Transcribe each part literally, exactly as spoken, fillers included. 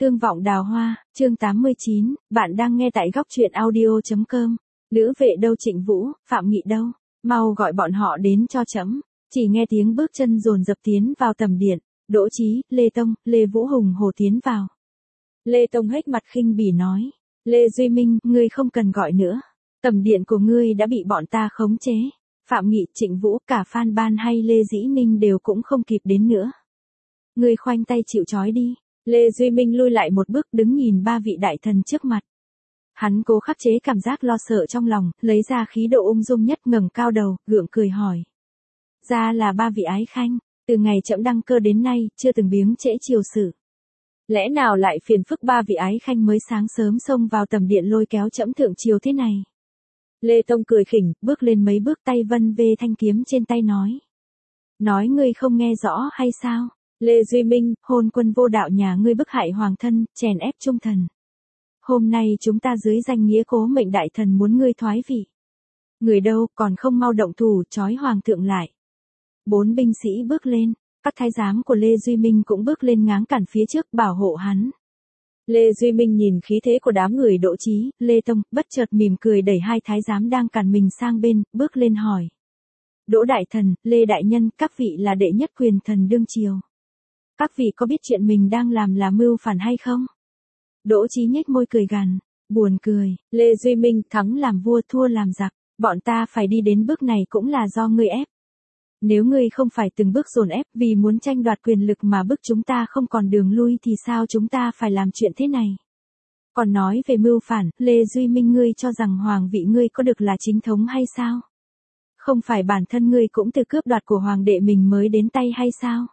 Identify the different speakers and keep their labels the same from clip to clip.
Speaker 1: Tương vọng đào hoa, chương tám mươi chín, bạn đang nghe tại góc truyện audio chấm com. Lữ vệ đâu, Trịnh Vũ, Phạm Nghị đâu, mau gọi bọn họ đến cho trẫm. Chỉ nghe tiếng bước chân dồn dập tiến vào tầm điện, Đỗ Chí, Lê Tông, Lê Vũ hùng hổ tiến vào. Lê Tông hết mặt khinh bỉ nói, Lê Duy Minh, ngươi không cần gọi nữa. Tầm điện của ngươi đã bị bọn ta khống chế. Phạm Nghị, Trịnh Vũ, cả Phan Ban hay Lê Dĩ Ninh đều cũng không kịp đến nữa. Ngươi khoanh tay chịu trói đi. Lê Duy Minh lui lại một bước đứng nhìn ba vị đại thần trước mặt. Hắn cố khắc chế cảm giác lo sợ trong lòng, lấy ra khí độ ung dung nhất, ngẩng cao đầu, gượng cười hỏi. Ra là ba vị ái khanh, từ ngày trẫm đăng cơ đến nay, chưa từng biếng trễ triều sự. Lẽ nào lại phiền phức ba vị ái khanh mới sáng sớm xông vào tầm điện lôi kéo trẫm thượng triều thế này? Lê Tông cười khỉnh, bước lên mấy bước, tay vân vê thanh kiếm trên tay nói. Nói ngươi không nghe rõ hay sao? Lê Duy Minh, hôn quân vô đạo nhà ngươi bức hại hoàng thân, chèn ép trung thần. Hôm nay chúng ta dưới danh nghĩa cố mệnh đại thần muốn ngươi thoái vị. Người đâu, còn không mau động thủ, trói hoàng thượng lại. Bốn binh sĩ bước lên, các thái giám của Lê Duy Minh cũng bước lên ngáng cản phía trước, bảo hộ hắn. Lê Duy Minh nhìn khí thế của đám người Đỗ Chí, Lê Tông, bất chợt mỉm cười đẩy hai thái giám đang cản mình sang bên, bước lên hỏi. Đỗ đại thần, Lê đại nhân, các vị là đệ nhất quyền thần đương triều. Các vị có biết chuyện mình đang làm là mưu phản hay không? Đỗ Chí nhếch môi cười gằn, buồn cười, Lê Duy Minh, thắng làm vua thua làm giặc, bọn ta phải đi đến bước này cũng là do ngươi ép. Nếu ngươi không phải từng bước dồn ép vì muốn tranh đoạt quyền lực mà bức chúng ta không còn đường lui thì sao chúng ta phải làm chuyện thế này? Còn nói về mưu phản, Lê Duy Minh, ngươi cho rằng hoàng vị ngươi có được là chính thống hay sao? Không phải bản thân ngươi cũng từ cướp đoạt của hoàng đệ mình mới đến tay hay sao?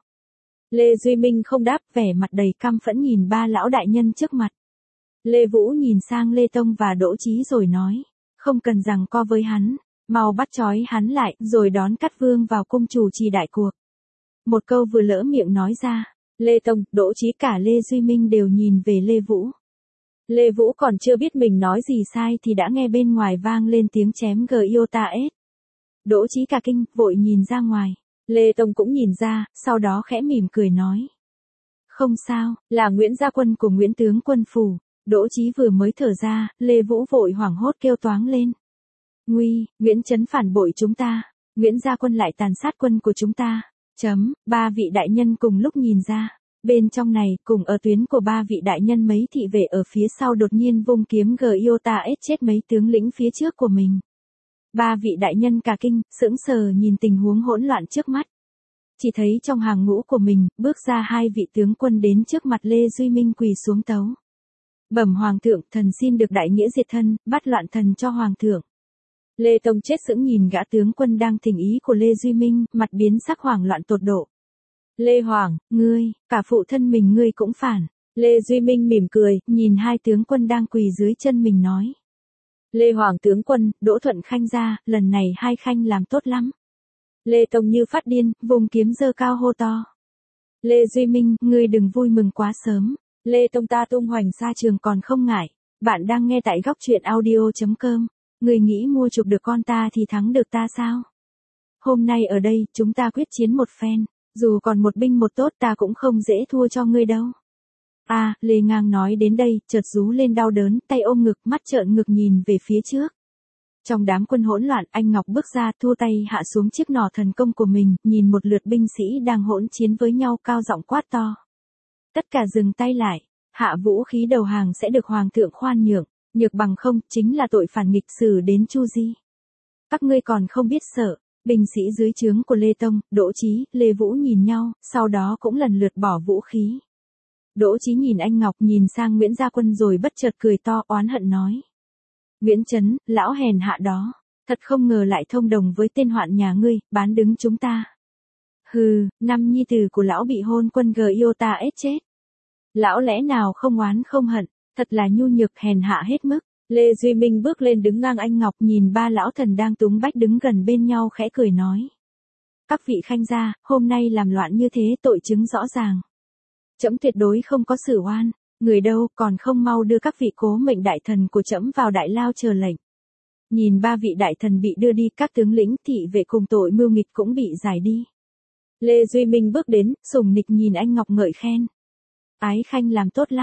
Speaker 1: Lê Duy Minh không đáp, vẻ mặt đầy căm phẫn nhìn ba lão đại nhân trước mặt. Lê Vũ nhìn sang Lê Tông và Đỗ Chí rồi nói, không cần giằng co với hắn, mau bắt trói hắn lại, rồi đón Cát Vương vào cung chủ trì đại cuộc. Một câu vừa lỡ miệng nói ra, Lê Tông, Đỗ Chí cả Lê Duy Minh đều nhìn về Lê Vũ. Lê Vũ còn chưa biết mình nói gì sai thì đã nghe bên ngoài vang lên tiếng chém giot. Đỗ Chí cả kinh, vội nhìn ra ngoài. Lê Tông cũng nhìn ra, sau đó khẽ mỉm cười nói. Không sao, là Nguyễn Gia Quân của Nguyễn Tướng Quân phủ. Đỗ Chí vừa mới thở ra, Lê Vũ vội hoảng hốt kêu toáng lên. Nguy, Nguyễn Chấn phản bội chúng ta. Nguyễn Gia Quân lại tàn sát quân của chúng ta. Chấm, ba vị đại nhân cùng lúc nhìn ra. Bên trong này, cùng ở tuyến của ba vị đại nhân mấy thị vệ ở phía sau đột nhiên vung kiếm giot chết mấy tướng lĩnh phía trước của mình. Ba vị đại nhân cả kinh, sững sờ nhìn tình huống hỗn loạn trước mắt. Chỉ thấy trong hàng ngũ của mình, bước ra hai vị tướng quân đến trước mặt Lê Duy Minh quỳ xuống tấu. Bẩm hoàng thượng, thần xin được đại nghĩa diệt thân, bắt loạn thần cho hoàng thượng. Lê Tông chết sững nhìn gã tướng quân đang thỉnh ý của Lê Duy Minh, mặt biến sắc hoảng loạn tột độ. Lê Hoàng, ngươi, cả phụ thân mình ngươi cũng phản. Lê Duy Minh mỉm cười, nhìn hai tướng quân đang quỳ dưới chân mình nói. Lê Hoàng tướng quân, Đỗ Thuận Khanh ra, lần này hai khanh làm tốt lắm. Lê Tông như phát điên, vùng kiếm giơ cao hô to. Lê Duy Minh, ngươi đừng vui mừng quá sớm. Lê Tông ta tung hoành xa trường còn không ngại. Bạn đang nghe tại góc truyện audio chấm com. Ngươi nghĩ mua chuộc được con ta thì thắng được ta sao? Hôm nay ở đây, chúng ta quyết chiến một phen. Dù còn một binh một tốt ta cũng không dễ thua cho ngươi đâu. À, Lê Ngang nói đến đây, chợt rú lên đau đớn, tay ôm ngực, mắt trợn ngực nhìn về phía trước. Trong đám quân hỗn loạn, anh Ngọc bước ra, thua tay hạ xuống chiếc nỏ thần công của mình, nhìn một lượt binh sĩ đang hỗn chiến với nhau, cao giọng quát to. Tất cả dừng tay lại, hạ vũ khí đầu hàng sẽ được hoàng thượng khoan nhượng, nhược bằng không, chính là tội phản nghịch, xử đến chu di. Các ngươi còn không biết sợ. Binh sĩ dưới trướng của Lê Tông, Đỗ Chí, Lê Vũ nhìn nhau, sau đó cũng lần lượt bỏ vũ khí. Đỗ Chí nhìn anh Ngọc, nhìn sang Nguyễn Gia Quân rồi bất chợt cười to, oán hận nói. Nguyễn Chấn, lão hèn hạ đó, thật không ngờ lại thông đồng với tên hoạn nhà ngươi, bán đứng chúng ta. Hừ, năm nhi tử của lão bị hôn quân giot chết. Lão lẽ nào không oán không hận, thật là nhu nhược hèn hạ hết mức. Lê Duy Minh bước lên đứng ngang anh Ngọc, nhìn ba lão thần đang túng bách đứng gần bên nhau khẽ cười nói. Các vị khanh gia, hôm nay làm loạn như thế tội chứng rõ ràng. Trẫm tuyệt đối không có xử oan, người đâu còn không mau đưa các vị cố mệnh đại thần của trẫm vào đại lao chờ lệnh. Nhìn ba vị đại thần bị đưa đi, các tướng lĩnh thị vệ cùng tội mưu nghịch cũng bị giải đi. Lê Duy Minh bước đến, sùng nịch nhìn anh Ngọc ngợi khen. Ái khanh làm tốt lắm,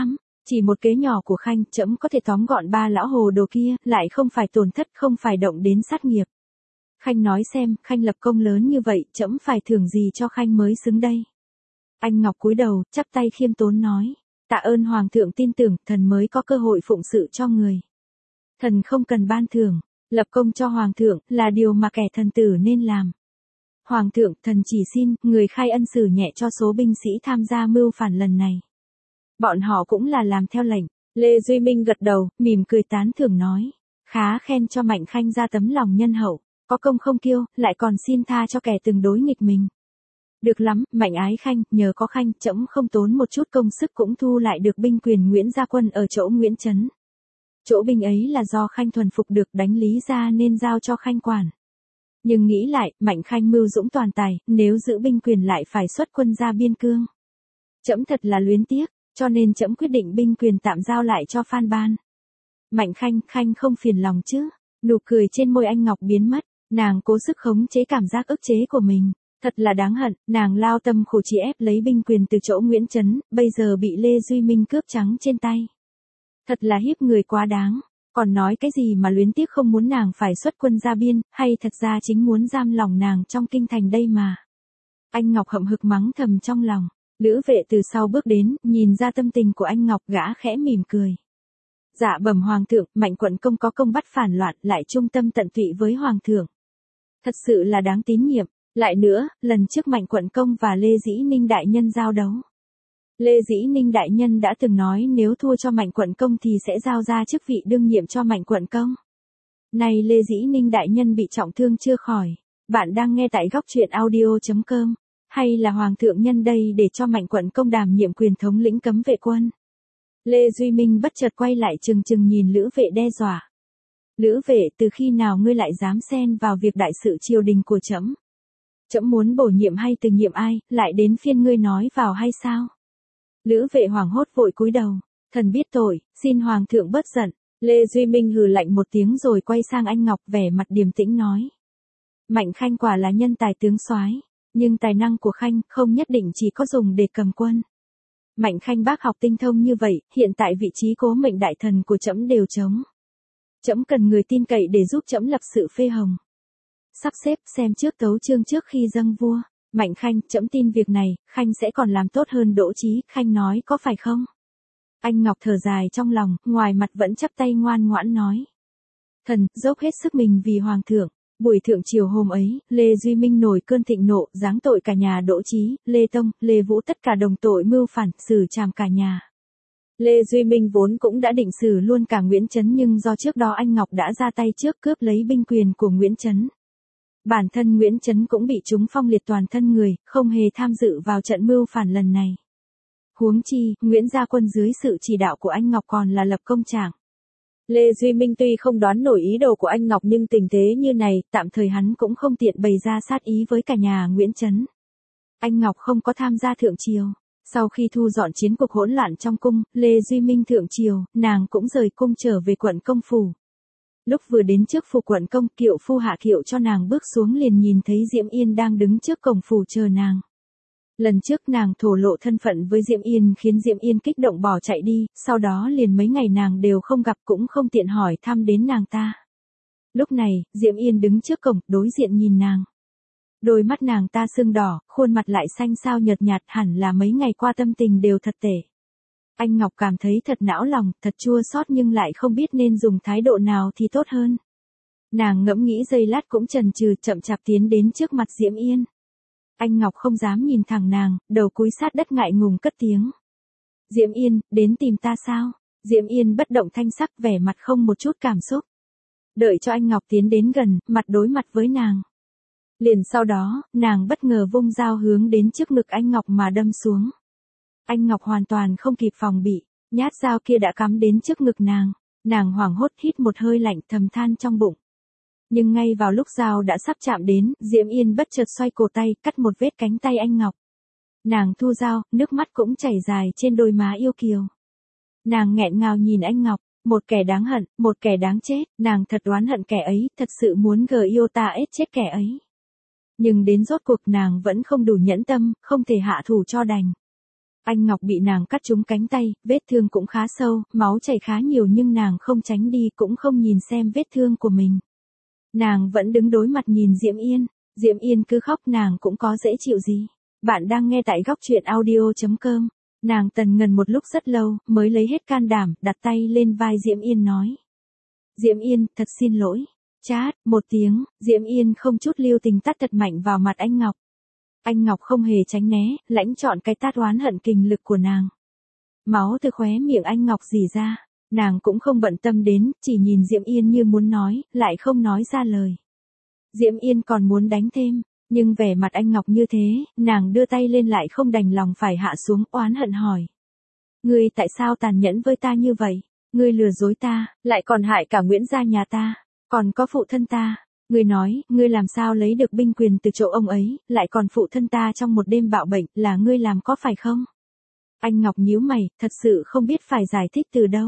Speaker 1: Chỉ một kế nhỏ của Khanh, trẫm có thể tóm gọn ba lão hồ đồ kia, lại không phải tổn thất, không phải động đến sát nghiệp. Khanh nói xem, Khanh lập công lớn như vậy, trẫm phải thưởng gì cho Khanh mới xứng đây. Anh Ngọc cúi đầu, chắp tay khiêm tốn nói. Tạ ơn Hoàng thượng tin tưởng, thần mới có cơ hội phụng sự cho người. Thần không cần ban thưởng, lập công cho Hoàng thượng, là điều mà kẻ thần tử nên làm. Hoàng thượng, thần chỉ xin, người khai ân xử nhẹ cho số binh sĩ tham gia mưu phản lần này. Bọn họ cũng là làm theo lệnh. Lê Duy Minh gật đầu, mỉm cười tán thưởng nói. Khá khen cho Mạnh Khanh ra tấm lòng nhân hậu, có công không kiêu, lại còn xin tha cho kẻ từng đối nghịch mình. Được lắm, Mạnh ái Khanh, nhờ có Khanh, trẫm không tốn một chút công sức cũng thu lại được binh quyền Nguyễn Gia Quân ở chỗ Nguyễn Trấn. Chỗ binh ấy là do Khanh thuần phục được, đánh lý ra nên giao cho Khanh quản. Nhưng nghĩ lại, Mạnh Khanh mưu dũng toàn tài, nếu giữ binh quyền lại phải xuất quân ra biên cương. Trẫm thật là luyến tiếc, cho nên trẫm quyết định binh quyền tạm giao lại cho Phan Ban. Mạnh Khanh, Khanh không phiền lòng chứ? Nụ cười trên môi anh Ngọc biến mất, nàng cố sức khống chế cảm giác ức chế của mình. Thật là đáng hận, nàng lao tâm khổ trí ép lấy binh quyền từ chỗ Nguyễn Trấn, bây giờ bị Lê Duy Minh cướp trắng trên tay. Thật là hiếp người quá đáng, còn nói cái gì mà luyến tiếc không muốn nàng phải xuất quân ra biên, hay thật ra chính muốn giam lòng nàng trong kinh thành đây mà. Anh Ngọc hậm hực mắng thầm trong lòng, Lữ Vệ từ sau bước đến, nhìn ra tâm tình của anh Ngọc, gã khẽ mỉm cười. Dạ bẩm Hoàng thượng, Mạnh quận công có công bắt phản loạn, lại trung tâm tận tụy với Hoàng thượng. Thật sự là đáng tín nhiệm. Lại nữa, lần trước Mạnh quận công và Lê Dĩ Ninh đại nhân giao đấu. Lê Dĩ Ninh đại nhân đã từng nói nếu thua cho Mạnh quận công thì sẽ giao ra chức vị đương nhiệm cho Mạnh quận công. Này Lê Dĩ Ninh đại nhân bị trọng thương chưa khỏi. Bạn đang nghe tại góc truyện audio chấm com. Hay là Hoàng thượng nhân đây để cho Mạnh quận công đảm nhiệm quyền thống lĩnh cấm vệ quân. Lê Duy Minh bất chợt quay lại chừng chừng nhìn Lữ Vệ đe dọa. Lữ Vệ, từ khi nào ngươi lại dám xen vào việc đại sự triều đình của trẫm? Trẫm muốn bổ nhiệm hay từ nhiệm ai, lại đến phiên ngươi nói vào hay sao? Lữ Vệ hoảng hốt vội cúi đầu, thần biết tội, xin Hoàng thượng bớt giận. Lê Duy Minh hừ lạnh một tiếng rồi quay sang anh Ngọc vẻ mặt điềm tĩnh nói. Mạnh Khanh quả là nhân tài tướng soái, nhưng tài năng của Khanh không nhất định chỉ có dùng để cầm quân. Mạnh Khanh bác học tinh thông như vậy, hiện tại vị trí cố mệnh đại thần của trẫm đều trống. Trẫm cần người tin cậy để giúp trẫm lập sự phê hồng. Sắp xếp xem trước tấu chương trước khi dâng vua. Mạnh Khanh, trẫm tin việc này, Khanh sẽ còn làm tốt hơn Đỗ Chí, Khanh nói có phải không? Anh Ngọc thở dài trong lòng, ngoài mặt vẫn chắp tay ngoan ngoãn nói. Thần, dốc hết sức mình vì Hoàng thượng. Buổi thượng triều hôm ấy, Lê Duy Minh nổi cơn thịnh nộ, giáng tội cả nhà Đỗ Chí, Lê Tông, Lê Vũ tất cả đồng tội mưu phản, xử trảm cả nhà. Lê Duy Minh vốn cũng đã định xử luôn cả Nguyễn Trấn nhưng do trước đó anh Ngọc đã ra tay trước cướp lấy binh quyền của Nguyễn Trấn. Bản thân Nguyễn Trấn cũng bị chúng phong liệt toàn thân người, không hề tham dự vào trận mưu phản lần này. Huống chi, Nguyễn Gia Quân dưới sự chỉ đạo của anh Ngọc còn là lập công trạng. Lê Duy Minh tuy không đoán nổi ý đồ của anh Ngọc nhưng tình thế như này, tạm thời hắn cũng không tiện bày ra sát ý với cả nhà Nguyễn Trấn. Anh Ngọc không có tham gia thượng triều. Sau khi thu dọn chiến cuộc hỗn loạn trong cung, Lê Duy Minh thượng triều, nàng cũng rời cung trở về quận công phủ. Lúc vừa đến trước phủ quận công, kiệu phu hạ kiệu cho nàng bước xuống liền nhìn thấy Diễm Yên đang đứng trước cổng phủ chờ nàng. Lần trước nàng thổ lộ thân phận với Diễm Yên khiến Diễm Yên kích động bỏ chạy đi, sau đó liền mấy ngày nàng đều không gặp cũng không tiện hỏi thăm đến nàng ta. Lúc này, Diễm Yên đứng trước cổng, đối diện nhìn nàng. Đôi mắt nàng ta sưng đỏ, khuôn mặt lại xanh xao nhợt nhạt, hẳn là mấy ngày qua tâm tình đều thật tệ. Anh Ngọc cảm thấy thật não lòng, thật chua xót nhưng lại không biết nên dùng thái độ nào thì tốt hơn. Nàng ngẫm nghĩ giây lát cũng chần chừ chậm chạp tiến đến trước mặt Diễm Yên. Anh Ngọc không dám nhìn thẳng nàng, đầu cúi sát đất ngại ngùng cất tiếng. Diễm Yên, đến tìm ta sao? Diễm Yên bất động thanh sắc, vẻ mặt không một chút cảm xúc. Đợi cho anh Ngọc tiến đến gần, mặt đối mặt với nàng. Liền sau đó, nàng bất ngờ vung dao hướng đến trước ngực anh Ngọc mà đâm xuống. Anh Ngọc hoàn toàn không kịp phòng bị, nhát dao kia đã cắm đến trước ngực nàng. Nàng hoảng hốt hít một hơi lạnh thầm than trong bụng. Nhưng ngay vào lúc dao đã sắp chạm đến, Diễm Yên bất chợt xoay cổ tay, cắt một vết cánh tay anh Ngọc. Nàng thu dao, nước mắt cũng chảy dài trên đôi má yêu kiều. Nàng nghẹn ngào nhìn anh Ngọc, một kẻ đáng hận, một kẻ đáng chết, nàng thật oán hận kẻ ấy, thật sự muốn gờ yêu ta ết chết kẻ ấy. Nhưng đến rốt cuộc nàng vẫn không đủ nhẫn tâm, không thể hạ thủ cho đành. Anh Ngọc bị nàng cắt trúng cánh tay, vết thương cũng khá sâu, máu chảy khá nhiều nhưng nàng không tránh đi cũng không nhìn xem vết thương của mình. Nàng vẫn đứng đối mặt nhìn Diễm Yên, Diễm Yên cứ khóc nàng cũng có dễ chịu gì. Bạn đang nghe tại góc truyện audio chấm com. Nàng tần ngần một lúc rất lâu, mới lấy hết can đảm, đặt tay lên vai Diễm Yên nói. Diễm Yên, thật xin lỗi. Chát, một tiếng, Diễm Yên không chút lưu tình tát thật mạnh vào mặt anh Ngọc. Anh Ngọc không hề tránh né, lãnh chọn cái tát oán hận kình lực của nàng. Máu từ khóe miệng anh Ngọc rỉ ra, nàng cũng không bận tâm đến, chỉ nhìn Diễm Yên như muốn nói, lại không nói ra lời. Diễm Yên còn muốn đánh thêm, nhưng vẻ mặt anh Ngọc như thế, nàng đưa tay lên lại không đành lòng phải hạ xuống, oán hận hỏi. Ngươi tại sao tàn nhẫn với ta như vậy? Ngươi lừa dối ta, lại còn hại cả Nguyễn gia nhà ta, còn có phụ thân ta. Ngươi nói, ngươi làm sao lấy được binh quyền từ chỗ ông ấy, lại còn phụ thân ta trong một đêm bạo bệnh, là ngươi làm có phải không? Anh Ngọc nhíu mày, thật sự không biết phải giải thích từ đâu.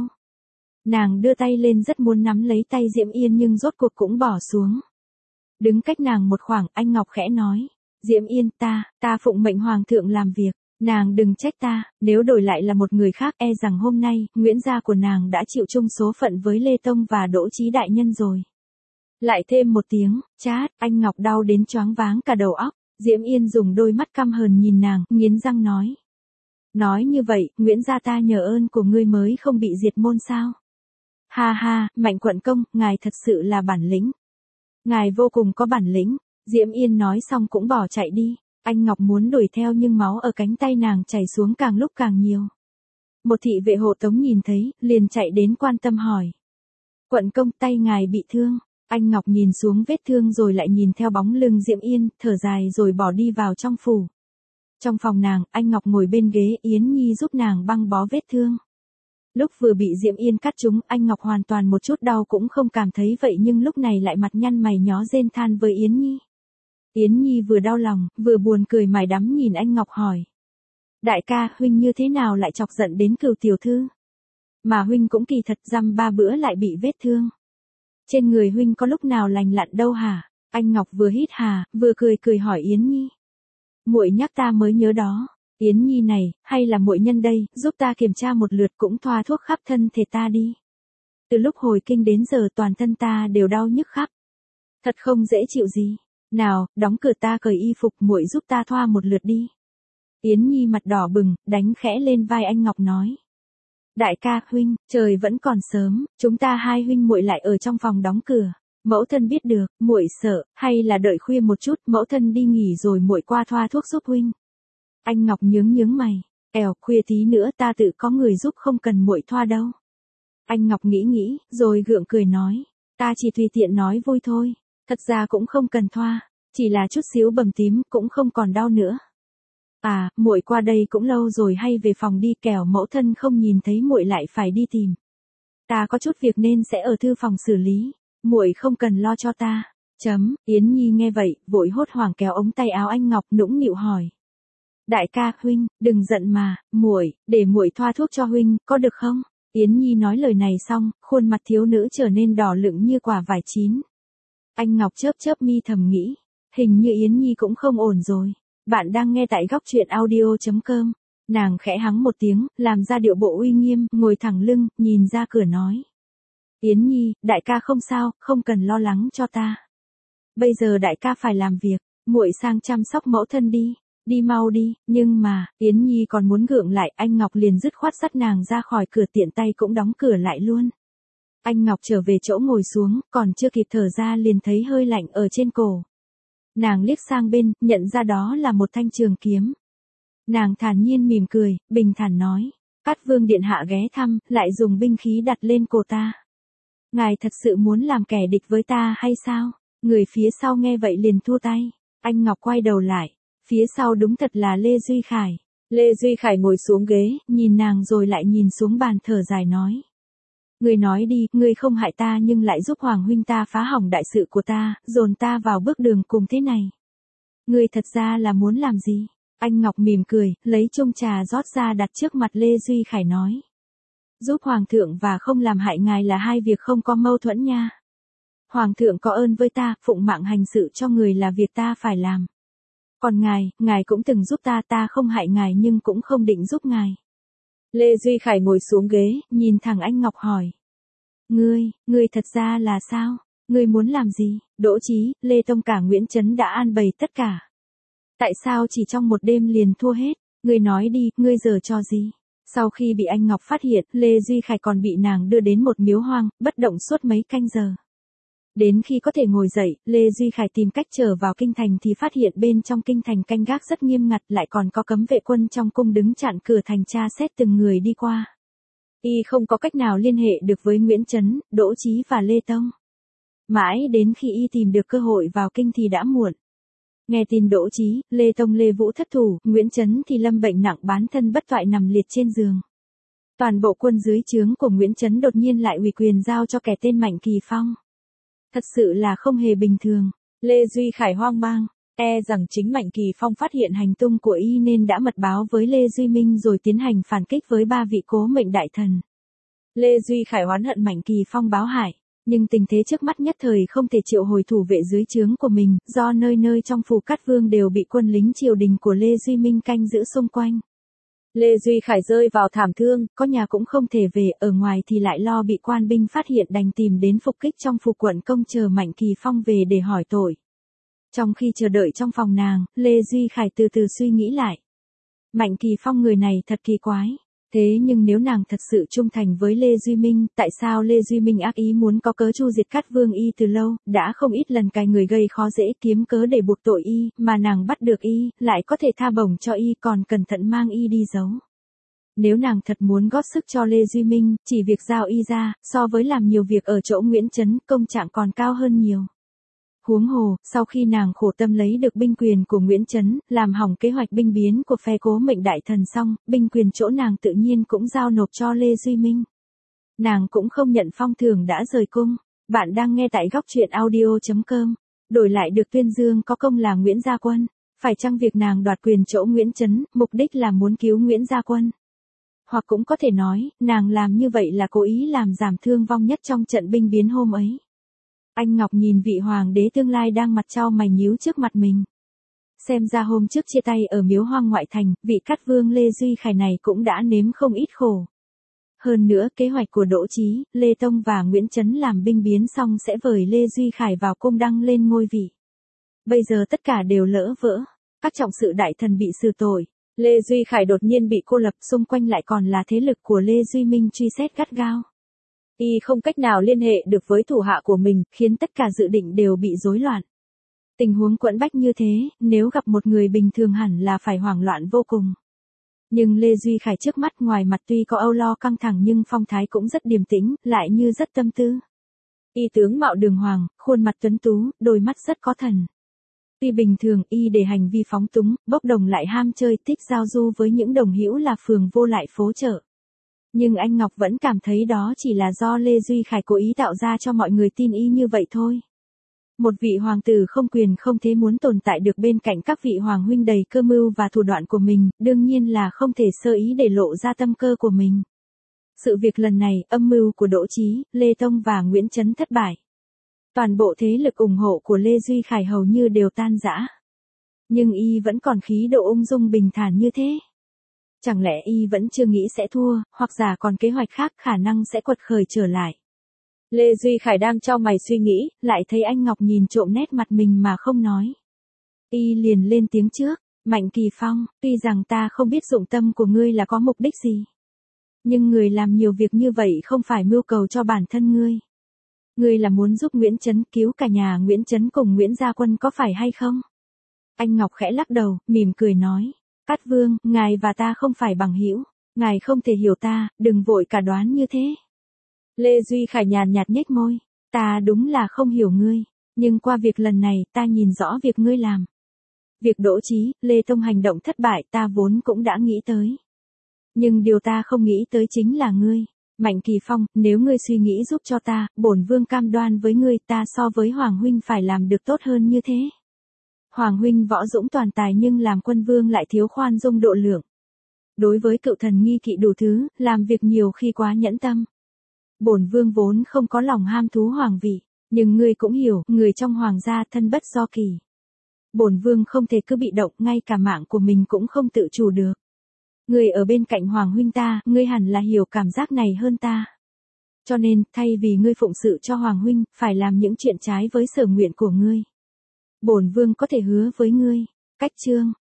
Speaker 1: Nàng đưa tay lên rất muốn nắm lấy tay Diễm Yên nhưng rốt cuộc cũng bỏ xuống. Đứng cách nàng một khoảng, anh Ngọc khẽ nói. Diễm Yên, ta, ta phụng mệnh hoàng thượng làm việc, nàng đừng trách ta, nếu đổi lại là một người khác e rằng hôm nay, Nguyễn gia của nàng đã chịu chung số phận với Lê Tông và Đỗ Chí đại nhân rồi. Lại thêm một tiếng, chát, anh Ngọc đau đến choáng váng cả đầu óc, Diễm Yên dùng đôi mắt căm hờn nhìn nàng, nghiến răng nói. Nói như vậy, Nguyễn gia ta nhờ ơn của ngươi mới không bị diệt môn sao? Ha ha, Mạnh quận công, ngài thật sự là bản lĩnh. Ngài vô cùng có bản lĩnh, Diễm Yên nói xong cũng bỏ chạy đi, anh Ngọc muốn đuổi theo nhưng máu ở cánh tay nàng chảy xuống càng lúc càng nhiều. Một thị vệ hộ tống nhìn thấy, liền chạy đến quan tâm hỏi. Quận công, tay ngài bị thương. Anh Ngọc nhìn xuống vết thương rồi lại nhìn theo bóng lưng Diễm Yên, thở dài rồi bỏ đi vào trong phủ. Trong phòng nàng, anh Ngọc ngồi bên ghế, Yến Nhi giúp nàng băng bó vết thương. Lúc vừa bị Diễm Yên cắt trúng, anh Ngọc hoàn toàn một chút đau cũng không cảm thấy vậy nhưng lúc này lại mặt nhăn mày nhó rên than với Yến Nhi. Yến Nhi vừa đau lòng, vừa buồn cười mải đắm nhìn anh Ngọc hỏi. Đại ca, huynh như thế nào lại chọc giận đến Cửu tiểu thư? Mà huynh cũng kỳ thật dăm ba bữa lại bị vết thương. Trên người huynh có lúc nào lành lặn đâu hả? Anh Ngọc vừa hít hà, vừa cười cười hỏi Yến Nhi. Muội nhắc ta mới nhớ đó. Yến Nhi này, hay là muội nhân đây, giúp ta kiểm tra một lượt cũng thoa thuốc khắp thân thể ta đi. Từ lúc hồi kinh đến giờ toàn thân ta đều đau nhức khắp. Thật không dễ chịu gì. Nào, đóng cửa ta cởi y phục muội giúp ta thoa một lượt đi. Yến Nhi mặt đỏ bừng, đánh khẽ lên vai anh Ngọc nói. Đại ca, huynh, trời vẫn còn sớm, chúng ta hai huynh muội lại ở trong phòng đóng cửa. Mẫu thân biết được, muội sợ, hay là đợi khuya một chút, mẫu thân đi nghỉ rồi muội qua thoa thuốc giúp huynh. Anh Ngọc nhướng nhướng mày, ẻo, khuya tí nữa ta tự có người giúp không cần muội thoa đâu. Anh Ngọc nghĩ nghĩ, rồi gượng cười nói, ta chỉ tùy tiện nói vui thôi, thật ra cũng không cần thoa, chỉ là chút xíu bầm tím cũng không còn đau nữa. À, muội qua đây cũng lâu rồi hay về phòng đi kẻo mẫu thân không nhìn thấy muội lại phải đi tìm. Ta có chút việc nên sẽ ở thư phòng xử lý, muội không cần lo cho ta. Chấm, Yến Nhi nghe vậy, vội hốt hoảng kéo ống tay áo anh Ngọc nũng nịu hỏi. Đại ca, huynh, đừng giận mà, muội, để muội thoa thuốc cho huynh, có được không? Yến Nhi nói lời này xong, khuôn mặt thiếu nữ trở nên đỏ lựng như quả vải chín. Anh Ngọc chớp chớp mi thầm nghĩ, hình như Yến Nhi cũng không ổn rồi. Bạn đang nghe tại góc truyện audio chấm com. Nàng khẽ hắng một tiếng, làm ra điệu bộ uy nghiêm, ngồi thẳng lưng, nhìn ra cửa nói. Yến Nhi, đại ca không sao, không cần lo lắng cho ta. Bây giờ đại ca phải làm việc, muội sang chăm sóc mẫu thân đi, đi mau đi, nhưng mà, Yến Nhi còn muốn gượng lại, anh Ngọc liền dứt khoát dắt nàng ra khỏi cửa tiện tay cũng đóng cửa lại luôn. Anh Ngọc trở về chỗ ngồi xuống, còn chưa kịp thở ra liền thấy hơi lạnh ở trên cổ. Nàng liếc sang bên, nhận ra đó là một thanh trường kiếm. Nàng thản nhiên mỉm cười, bình thản nói, Cát Vương điện hạ ghé thăm, lại dùng binh khí đặt lên cổ ta. Ngài thật sự muốn làm kẻ địch với ta hay sao? Người phía sau nghe vậy liền thua tay. Anh Ngọc quay đầu lại, phía sau đúng thật là Lê Duy Khải. Lê Duy Khải ngồi xuống ghế, nhìn nàng rồi lại nhìn xuống bàn thở dài nói. Ngươi nói đi, ngươi không hại ta nhưng lại giúp Hoàng huynh ta phá hỏng đại sự của ta, dồn ta vào bước đường cùng thế này. Ngươi thật ra là muốn làm gì? Anh Ngọc mỉm cười, lấy chung trà rót ra đặt trước mặt Lê Duy Khải nói. Giúp Hoàng thượng và không làm hại ngài là hai việc không có mâu thuẫn nha. Hoàng thượng có ơn với ta, phụng mạng hành sự cho người là việc ta phải làm. Còn ngài, ngài cũng từng giúp ta, ta không hại ngài nhưng cũng không định giúp ngài.
Speaker 2: Lê Duy Khải ngồi xuống ghế,
Speaker 1: nhìn thẳng anh Ngọc hỏi. Ngươi, ngươi thật ra là sao? Ngươi muốn làm gì? Đỗ Chí, Lê Tông cả Nguyễn Trấn đã an bày tất cả. Tại sao chỉ trong một đêm liền thua hết? Ngươi nói đi, ngươi giở trò gì? Sau khi bị anh Ngọc phát hiện, Lê Duy Khải còn bị nàng đưa đến một miếu hoang, bất động suốt mấy canh giờ. Đến khi có thể ngồi dậy, Lê Duy Khải tìm cách trở vào kinh thành thì phát hiện bên trong kinh thành canh gác rất nghiêm ngặt, lại còn có cấm vệ quân trong cung đứng chặn cửa thành tra xét từng người đi qua. Y không có cách nào liên hệ được với Nguyễn Trấn, Đỗ Chí và Lê Tông. Mãi đến khi y tìm được cơ hội vào kinh thì đã muộn. Nghe tin Đỗ Chí, Lê Tông Lê Vũ thất thủ, Nguyễn Trấn thì lâm bệnh nặng bán thân bất toại nằm liệt trên giường. Toàn bộ quân dưới trướng của Nguyễn Trấn đột nhiên lại ủy quyền giao cho kẻ tên Mạnh Kỳ Phong. Thật sự là không hề bình thường.
Speaker 2: Lê Duy Khải hoang mang, e rằng chính Mạnh Kỳ Phong phát hiện hành tung của y nên đã mật báo với Lê Duy Minh rồi tiến hành phản kích với ba vị cố mệnh đại thần.
Speaker 1: Lê Duy Khải oán hận Mạnh Kỳ Phong báo hại, nhưng tình thế trước mắt nhất thời không thể triệu hồi thủ vệ dưới trướng của mình, do nơi nơi trong phủ Cát Vương đều bị quân lính triều đình của Lê Duy Minh canh giữ xung quanh.
Speaker 2: Lê Duy Khải rơi vào thảm thương,
Speaker 1: có nhà cũng không thể về, ở ngoài thì lại lo bị quan binh phát hiện đành tìm đến phục kích trong phủ quận công chờ Mạnh Kỳ Phong về để hỏi tội. Trong khi chờ đợi trong phòng nàng, Lê Duy Khải từ từ suy nghĩ lại. Mạnh Kỳ Phong người này thật kỳ quái. Thế nhưng nếu nàng thật sự trung thành với Lê Duy Minh, tại sao Lê Duy Minh ác ý muốn có cớ chu diệt Cát Vương y từ lâu, đã không ít lần cài người gây khó dễ kiếm cớ để buộc tội y, mà nàng bắt được y, lại có thể tha bổng cho y còn cẩn thận mang y đi giấu. Nếu nàng thật muốn góp sức cho Lê Duy Minh, chỉ việc giao y ra, so với làm nhiều việc ở chỗ Nguyễn Trấn, công trạng còn cao hơn nhiều. Huống hồ, sau khi nàng khổ tâm lấy được binh quyền của Nguyễn Trấn, làm hỏng kế hoạch binh biến của phe cố mệnh đại thần xong, binh quyền chỗ nàng tự nhiên cũng giao nộp cho Lê Duy Minh. Nàng cũng không nhận phong thưởng đã rời cung. Bạn đang nghe tại góc truyện audio chấm com. Đổi lại được tuyên dương có công là Nguyễn Gia Quân. Phải chăng việc nàng đoạt quyền chỗ Nguyễn Trấn, mục đích là muốn cứu Nguyễn Gia Quân? Hoặc cũng có thể nói, nàng làm như vậy là cố ý làm giảm thương vong nhất trong trận binh biến hôm ấy. Anh Ngọc nhìn vị hoàng đế tương lai đang mặt trao mày nhíu trước mặt mình. Xem ra hôm trước chia tay ở miếu hoang ngoại thành, vị Cát Vương Lê Duy Khải này cũng đã nếm không ít khổ. Hơn nữa, kế hoạch của Đỗ Chí, Lê Tông và Nguyễn Trấn làm binh biến xong sẽ vời Lê Duy Khải vào cung đăng lên ngôi vị. Bây giờ tất cả đều lỡ vỡ, các trọng sự đại thần bị xử tội.
Speaker 2: Lê Duy Khải đột nhiên bị cô lập, xung quanh lại còn là thế lực của Lê Duy Minh truy xét gắt gao. Y không cách nào liên hệ được với thủ hạ của mình, khiến tất cả dự định đều bị rối loạn. Tình huống quẫn bách như thế, nếu gặp một người bình thường hẳn là phải hoảng loạn vô cùng. Nhưng Lê Duy Khải trước mắt ngoài mặt tuy có âu lo căng thẳng nhưng phong thái cũng rất điềm tĩnh, lại như rất tâm tư. Y tướng mạo đường hoàng, khuôn mặt tuấn tú, đôi mắt rất có thần. Tuy bình thường y để hành vi phóng túng, bốc đồng lại ham chơi thích giao du với những đồng hữu là phường vô lại phố chợ. Nhưng anh Ngọc vẫn cảm thấy đó chỉ là do Lê Duy Khải cố ý tạo ra cho mọi người tin y như vậy thôi. Một vị hoàng tử không quyền không thế muốn tồn tại được bên cạnh các vị hoàng huynh đầy cơ mưu và thủ đoạn của mình, đương nhiên là không thể sơ ý để lộ ra tâm cơ của mình. Sự việc lần này, âm mưu của Đỗ Chí, Lê Tông và Nguyễn Trấn thất bại. Toàn bộ thế lực ủng hộ của Lê Duy Khải hầu như đều tan rã. Nhưng y vẫn còn khí độ ung dung bình thản như thế. Chẳng lẽ y vẫn chưa nghĩ sẽ thua, hoặc giả còn kế hoạch khác khả năng sẽ quật khởi trở lại. Lê Duy Khải đang trao mày suy nghĩ, lại thấy anh Ngọc nhìn trộm nét mặt mình mà không nói. Y liền lên tiếng trước, Mạnh Kỳ Phong, tuy rằng ta không biết dụng tâm của ngươi là có mục đích gì. Nhưng người làm nhiều việc như vậy không phải mưu cầu cho bản thân ngươi. Ngươi là muốn giúp Nguyễn Trấn cứu cả nhà Nguyễn Trấn cùng Nguyễn Gia Quân có phải hay không? Anh Ngọc khẽ lắc đầu, mỉm cười nói. Cát Vương, ngài và ta không phải bằng hữu, ngài không thể hiểu ta, đừng vội cả đoán như thế. Lê Duy Khải nhàn nhạt nhếch môi,
Speaker 1: ta đúng là không hiểu ngươi, nhưng qua việc lần này ta nhìn rõ việc ngươi làm. Việc Đỗ Chí, Lê Tông hành động thất bại ta vốn cũng đã nghĩ tới. Nhưng điều ta không nghĩ tới chính là ngươi, Mạnh Kỳ Phong, nếu ngươi suy nghĩ giúp cho ta, bổn vương cam đoan với ngươi ta so với Hoàng huynh phải làm được tốt hơn như thế. Hoàng huynh võ dũng toàn tài nhưng làm quân vương lại thiếu khoan dung độ lượng. Đối với cựu thần nghi kỵ đủ thứ, làm việc nhiều khi quá nhẫn tâm. Bổn vương vốn không có lòng ham thú hoàng vị, nhưng ngươi cũng hiểu, người trong hoàng gia thân bất do kỳ. Bổn vương không thể cứ bị động, ngay cả mạng của mình cũng không tự chủ được. Ngươi ở bên cạnh Hoàng huynh ta, ngươi hẳn là hiểu cảm giác này hơn ta. Cho nên, thay vì ngươi phụng sự cho Hoàng huynh, phải làm những chuyện trái với sở nguyện của ngươi. Bổn vương có thể hứa với ngươi. Cách chương